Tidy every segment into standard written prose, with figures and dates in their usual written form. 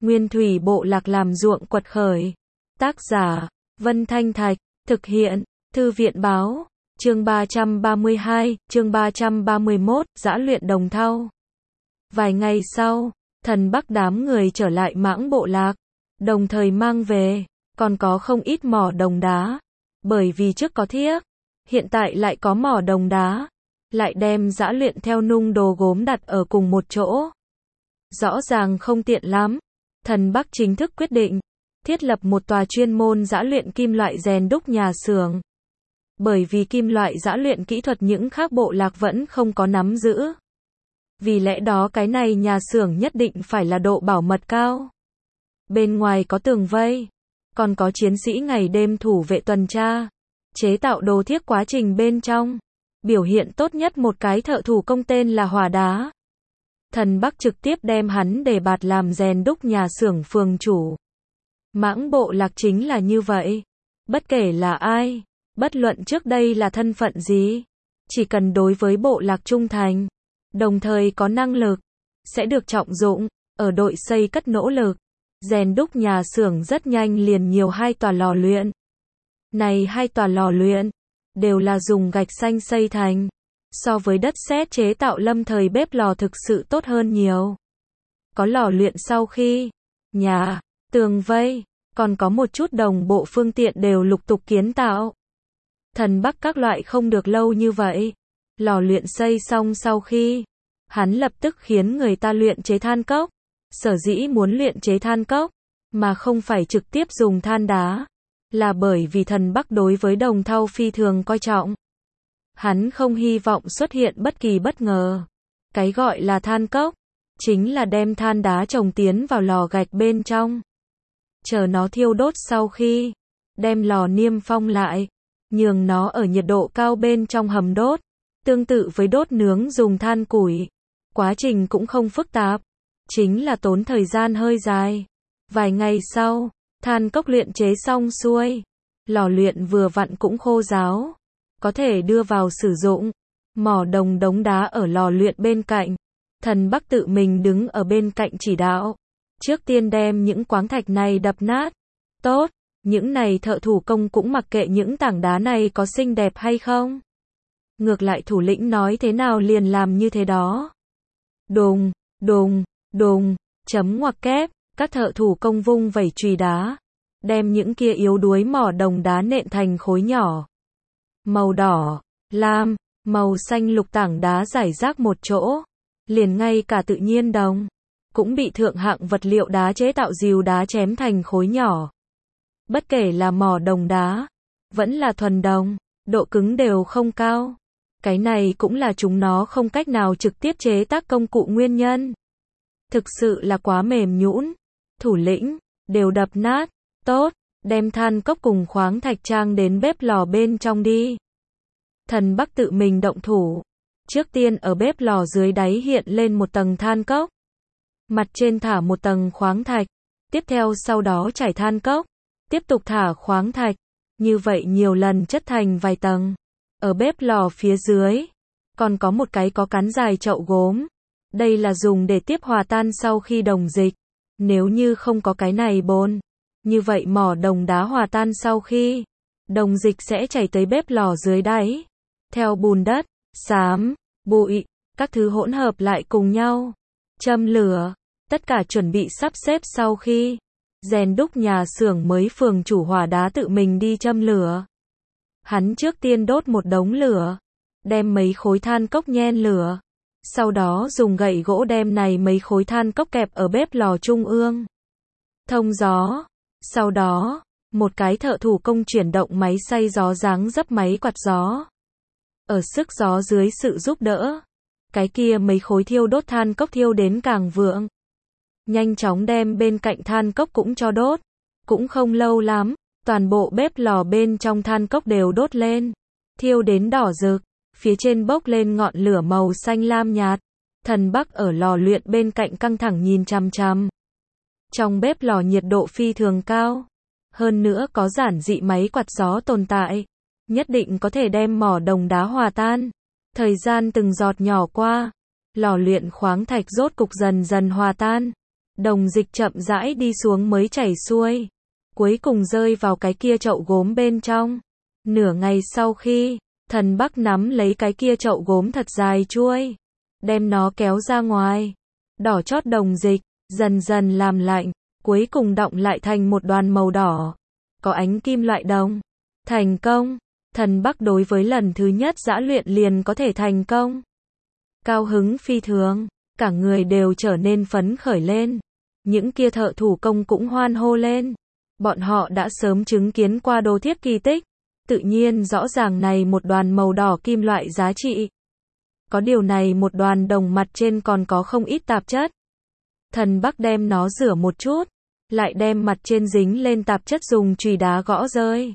Nguyên thủy bộ lạc làm ruộng quật khởi. Tác giả, Vân Thanh Thạch, thực hiện, Thư viện báo, chương 332, chương 331, giã luyện đồng thau. Vài ngày sau, thần Bắc đám người trở lại Mãng bộ lạc, đồng thời mang về, còn có không ít mỏ đồng đá, bởi vì trước có thiếc, hiện tại lại có mỏ đồng đá, lại đem giã luyện theo nung đồ gốm đặt ở cùng một chỗ. Rõ ràng không tiện lắm, thần Bắc chính thức quyết định, thiết lập một tòa chuyên môn giã luyện kim loại rèn đúc nhà xưởng. Bởi vì kim loại giã luyện kỹ thuật những khác bộ lạc vẫn không có nắm giữ. Vì lẽ đó cái này nhà xưởng nhất định phải là độ bảo mật cao. Bên ngoài có tường vây, còn có chiến sĩ ngày đêm thủ vệ tuần tra, chế tạo đồ thiếc quá trình bên trong. Biểu hiện tốt nhất một cái thợ thủ công tên là Hỏa Đá. Thần Bắc trực tiếp đem hắn đề bạt làm rèn đúc nhà xưởng phường chủ. Mãng bộ lạc chính là như vậy. Bất kể là ai, bất luận trước đây là thân phận gì, chỉ cần đối với bộ lạc trung thành, đồng thời có năng lực, sẽ được trọng dụng. Ở đội xây cất nỗ lực, rèn đúc nhà xưởng rất nhanh liền nhiều 2 tòa lò luyện. Này 2 tòa lò luyện, đều là dùng gạch xanh xây thành. So với đất sét chế tạo lâm thời bếp lò thực sự tốt hơn nhiều. Có lò luyện sau khi, nhà, tường vây, còn có một chút đồng bộ phương tiện đều lục tục kiến tạo. Thần Bắc các loại không được lâu như vậy. Lò luyện xây xong sau khi, hắn lập tức khiến người ta luyện chế than cốc. Sở dĩ muốn luyện chế than cốc, mà không phải trực tiếp dùng than đá, là bởi vì thần Bắc đối với đồng thau phi thường coi trọng. Hắn không hy vọng xuất hiện bất kỳ bất ngờ. Cái gọi là than cốc, chính là đem than đá trồng tiến vào lò gạch bên trong. Chờ nó thiêu đốt sau khi, đem lò niêm phong lại, nhường nó ở nhiệt độ cao bên trong hầm đốt, tương tự với đốt nướng dùng than củi. Quá trình cũng không phức tạp, chính là tốn thời gian hơi dài. Vài ngày sau, than cốc luyện chế xong xuôi, lò luyện vừa vặn cũng khô ráo, có thể đưa vào sử dụng. Mỏ đồng đống đá ở lò luyện bên cạnh, thần Bắc tự mình đứng ở bên cạnh chỉ đạo. Trước tiên đem những quáng thạch này đập nát. Tốt, những này thợ thủ công cũng mặc kệ những tảng đá này có xinh đẹp hay không. Ngược lại thủ lĩnh nói thế nào liền làm như thế đó. Đùng, đùng, đùng, chấm ngoặc kép, các thợ thủ công vung vẩy chùy đá, đem những kia yếu đuối mỏ đồng đá nện thành khối nhỏ. Màu đỏ, lam, màu xanh lục tảng đá rải rác một chỗ, liền ngay cả tự nhiên đồng cũng bị thượng hạng vật liệu đá chế tạo rìu đá chém thành khối nhỏ. Bất kể là mỏ đồng đá, vẫn là thuần đồng, độ cứng đều không cao. Cái này cũng là chúng nó không cách nào trực tiếp chế tác công cụ nguyên nhân. Thực sự là quá mềm nhũn. Thủ lĩnh, đều đập nát. Tốt, đem than cốc cùng khoáng thạch trang đến bếp lò bên trong đi. Thần Bắc tự mình động thủ. Trước tiên ở bếp lò dưới đáy hiện lên một tầng than cốc. Mặt trên thả một tầng khoáng thạch. Tiếp theo sau đó trải than cốc. Tiếp tục thả khoáng thạch. Như vậy nhiều lần chất thành vài tầng. Ở bếp lò phía dưới, còn có một cái có cán dài chậu gốm. Đây là dùng để tiếp hòa tan sau khi đồng dịch. Nếu như không có cái này bồn, như vậy mỏ đồng đá hòa tan sau khi, đồng dịch sẽ chảy tới bếp lò dưới đáy. Theo bùn đất, xám, bụi, các thứ hỗn hợp lại cùng nhau. Châm lửa, tất cả chuẩn bị sắp xếp sau khi, rèn đúc nhà xưởng mới phường chủ Hỏa Đá tự mình đi châm lửa. Hắn trước tiên đốt một đống lửa, đem mấy khối than cốc nhen lửa, sau đó dùng gậy gỗ đem này mấy khối than cốc kẹp ở bếp lò trung ương. Thông gió, sau đó, một cái thợ thủ công chuyển động máy xay gió dáng dấp máy quạt gió. Ở sức gió dưới sự giúp đỡ, cái kia mấy khối thiêu đốt than cốc thiêu đến càng vượng. Nhanh chóng đem bên cạnh than cốc cũng cho đốt, cũng không lâu lắm. Toàn bộ bếp lò bên trong than cốc đều đốt lên, thiêu đến đỏ rực, phía trên bốc lên ngọn lửa màu xanh lam nhạt. Thần Bắc ở lò luyện bên cạnh căng thẳng nhìn chằm chằm. Trong bếp lò nhiệt độ phi thường cao, hơn nữa có giản dị máy quạt gió tồn tại, nhất định có thể đem mỏ đồng đá hòa tan. Thời gian từng giọt nhỏ qua, lò luyện khoáng thạch rốt cục dần dần hòa tan. Đồng dịch chậm rãi đi xuống mới chảy xuôi. Cuối cùng rơi vào cái kia chậu gốm bên trong. Nửa ngày sau khi, Thần Bắc nắm lấy cái kia chậu gốm thật dài chuôi. Đem nó kéo ra ngoài. Đỏ chót đồng dịch, dần dần làm lạnh. Cuối cùng đọng lại thành một đoàn màu đỏ. Có ánh kim loại đồng. Thành công. Thần Bắc đối với lần thứ nhất giã luyện liền có thể thành công. Cao hứng phi thường. Cả người đều trở nên phấn khởi lên. Những kia thợ thủ công cũng hoan hô lên. Bọn họ đã sớm chứng kiến qua đồ thiếp kỳ tích. Tự nhiên rõ ràng này một đoàn màu đỏ kim loại giá trị. Có điều này một đoàn đồng mặt trên còn có không ít tạp chất. Thần Bắc đem nó rửa một chút. Lại đem mặt trên dính lên tạp chất dùng chùy đá gõ rơi.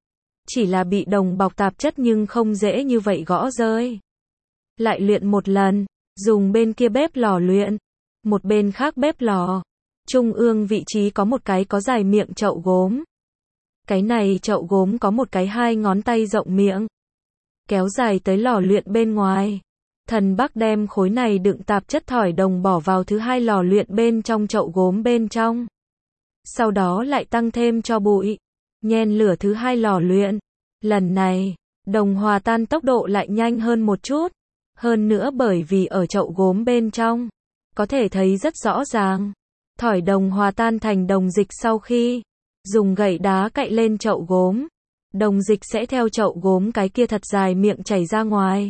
Chỉ là bị đồng bọc tạp chất nhưng không dễ như vậy gõ rơi. Lại luyện một lần. Dùng bên kia bếp lò luyện. Một bên khác bếp lò. Trung ương vị trí có một cái có dài miệng chậu gốm. Cái này chậu gốm có một cái 2 ngón tay rộng miệng. Kéo dài tới lò luyện bên ngoài. Thần Bắc đem khối này đựng tạp chất thỏi đồng bỏ vào thứ 2 lò luyện bên trong chậu gốm bên trong. Sau đó lại tăng thêm cho bụi. Nhen lửa thứ 2 lò luyện. Lần này, đồng hòa tan tốc độ lại nhanh hơn một chút. Hơn nữa bởi vì ở chậu gốm bên trong, có thể thấy rất rõ ràng. Thỏi đồng hòa tan thành đồng dịch sau khi dùng gậy đá cạy lên chậu gốm. Đồng dịch sẽ theo chậu gốm cái kia thật dài miệng chảy ra ngoài.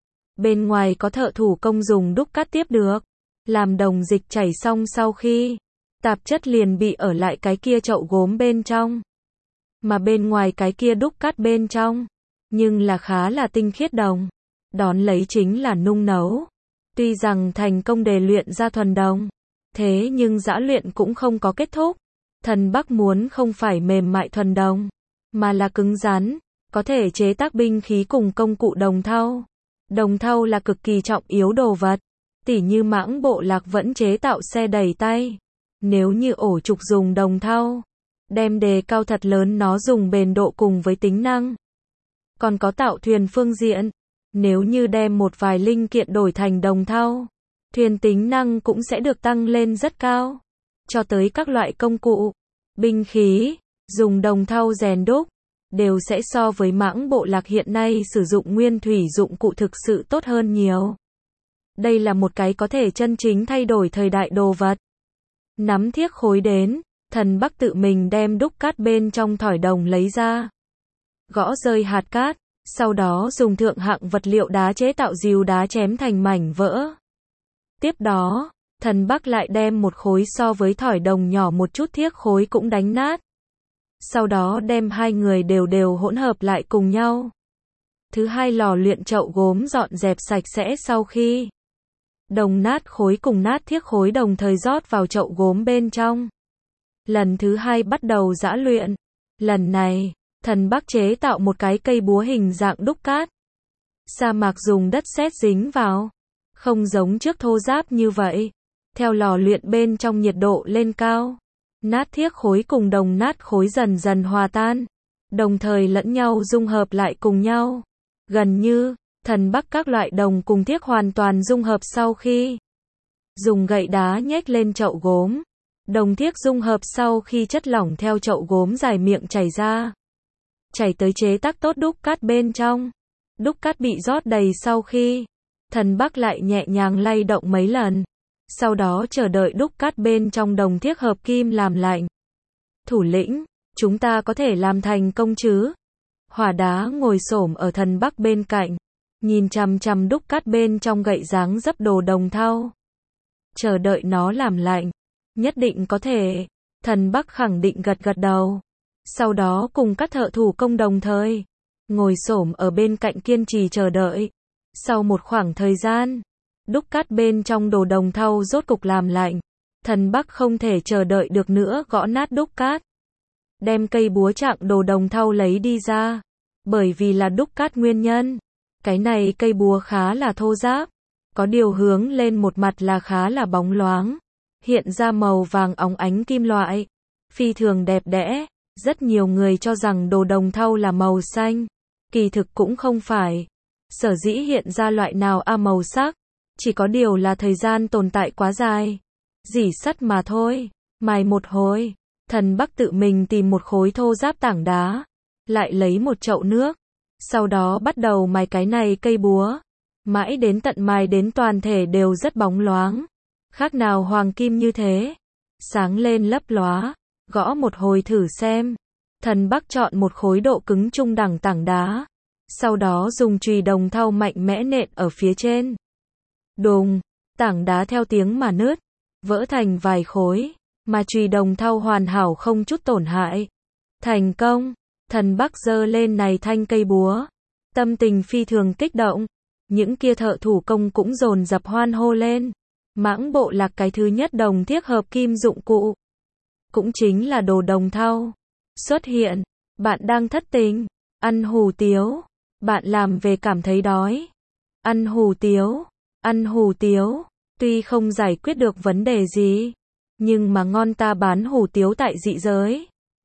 Bên ngoài có thợ thủ công dùng đúc cắt tiếp được. Làm đồng dịch chảy xong sau khi, tạp chất liền bị ở lại cái kia chậu gốm bên trong. Mà bên ngoài cái kia đúc cắt bên trong, nhưng là khá là tinh khiết đồng. Đón lấy chính là nung nấu. Tuy rằng thành công để luyện ra thuần đồng, thế nhưng giã luyện cũng không có kết thúc. Thần Bắc muốn không phải mềm mại thuần đồng, mà là cứng rắn, có thể chế tác binh khí cùng công cụ đồng thau. Đồng thau là cực kỳ trọng yếu đồ vật. Tỉ như Mãng Bộ Lạc vẫn chế tạo xe đẩy tay. Nếu như ổ trục dùng đồng thau, đem đề cao thật lớn nó dùng bền độ cùng với tính năng. Còn có tạo thuyền phương diện. Nếu như đem một vài linh kiện đổi thành đồng thau, thuyền tính năng cũng sẽ được tăng lên rất cao. Cho tới các loại công cụ, binh khí, dùng đồng thau rèn đúc, đều sẽ so với Mãng Bộ Lạc hiện nay sử dụng nguyên thủy dụng cụ thực sự tốt hơn nhiều. Đây là một cái có thể chân chính thay đổi thời đại đồ vật. Nắm thiếc khối đến, Thần Bắc tự mình đem đúc cát bên trong thỏi đồng lấy ra. Gõ rơi hạt cát. Sau đó dùng thượng hạng vật liệu đá chế tạo rìu đá chém thành mảnh vỡ. Tiếp đó, Thần Bắc lại đem một khối so với thỏi đồng nhỏ một chút thiếc khối cũng đánh nát. Sau đó đem hai người đều hỗn hợp lại cùng nhau. Thứ 2 lò luyện chậu gốm dọn dẹp sạch sẽ sau khi đồng nát khối cùng nát thiếc khối đồng thời rót vào chậu gốm bên trong. Lần thứ 2 bắt đầu giã luyện. Lần này, Thần Bắc chế tạo một cái cây búa hình dạng đúc cát. Sa mạc dùng đất sét dính vào. Không giống trước thô ráp như vậy. Theo lò luyện bên trong nhiệt độ lên cao. Nát thiếc khối cùng đồng nát khối dần dần hòa tan. Đồng thời lẫn nhau dung hợp lại cùng nhau. Gần như, Thần Bắc các loại đồng cùng thiếc hoàn toàn dung hợp sau khi dùng gậy đá nhét lên chậu gốm. Đồng thiếc dung hợp sau khi chất lỏng theo chậu gốm dài miệng chảy ra. Chảy tới chế tác tốt đúc cát bên trong. Đúc cát bị rót đầy sau khi, Thần Bắc lại nhẹ nhàng lay động mấy lần. Sau đó chờ đợi đúc cát bên trong đồng thiếc hợp kim làm lạnh. Thủ lĩnh, chúng ta có thể làm thành công chứ? Hỏa Đá ngồi xổm ở Thần Bắc bên cạnh, nhìn chằm chằm đúc cát bên trong gậy dáng dấp đồ đồng thau. Chờ đợi nó làm lạnh. Nhất định có thể. Thần Bắc khẳng định gật gật đầu. Sau đó cùng các thợ thủ công đồng thời ngồi xổm ở bên cạnh kiên trì chờ đợi. Sau một khoảng thời gian, đúc cát bên trong đồ đồng thau rốt cục làm lạnh. Thần Bắc không thể chờ đợi được nữa gõ nát đúc cát. Đem cây búa chạm đồ đồng thau lấy đi ra. Bởi vì là đúc cát nguyên nhân, cái này cây búa khá là thô ráp. Có điều hướng lên một mặt là khá là bóng loáng. Hiện ra màu vàng óng ánh kim loại. Phi thường đẹp đẽ. Rất nhiều người cho rằng đồ đồng thau là màu xanh. Kỳ thực cũng không phải. Sở dĩ hiện ra loại nào màu sắc. Chỉ có điều là thời gian tồn tại quá dài. Dỉ sắt mà thôi. Mài một hồi, Thần Bắc tự mình tìm một khối thô ráp tảng đá, lại lấy một chậu nước, sau đó bắt đầu mài cái này cây búa, mãi đến tận mài đến toàn thể đều rất bóng loáng, khác nào hoàng kim như thế, sáng lên lấp lóa, gõ một hồi thử xem. Thần Bắc chọn một khối độ cứng trung đẳng tảng đá, sau đó dùng chùy đồng thau mạnh mẽ nện ở phía trên. Đùng, tảng đá theo tiếng mà nứt, vỡ thành vài khối, mà chùy đồng thau hoàn hảo không chút tổn hại. Thành công, Thần Bắc giơ lên này thanh cây búa, tâm tình phi thường kích động. Những kia thợ thủ công cũng dồn dập hoan hô lên. Mãng bộ lạc cái thứ nhất đồng thiết hợp kim dụng cụ, cũng chính là đồ đồng thau, xuất hiện. Bạn đang thất tình, ăn hủ tiếu, bạn làm về cảm thấy đói, ăn hủ tiếu, ăn hủ tiếu, tuy không giải quyết được vấn đề gì, nhưng mà ngon ta bán hủ tiếu tại dị giới.